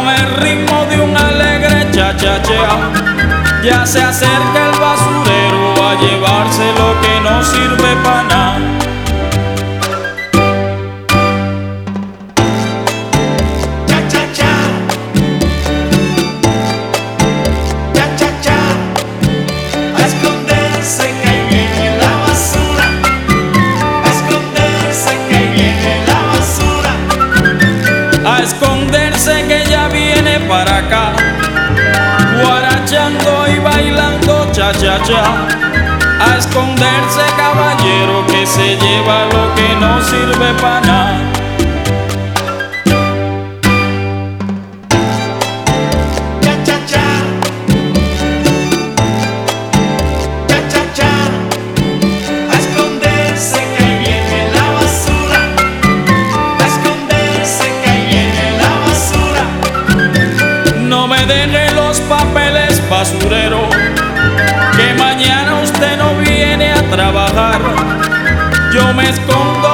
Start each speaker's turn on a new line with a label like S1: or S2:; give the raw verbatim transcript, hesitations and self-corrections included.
S1: con el ritmo de un alegre cha-cha-cha. Ya se acerca el basurero a llevarse lo que no sirve para nada. A esconderse que ya viene para acá, guarachando y bailando cha-cha-cha. A esconderse, caballero, que se lleva lo que no sirve para nada. Deje los papeles, basurero, que mañana usted no viene a trabajar. Yo me escondo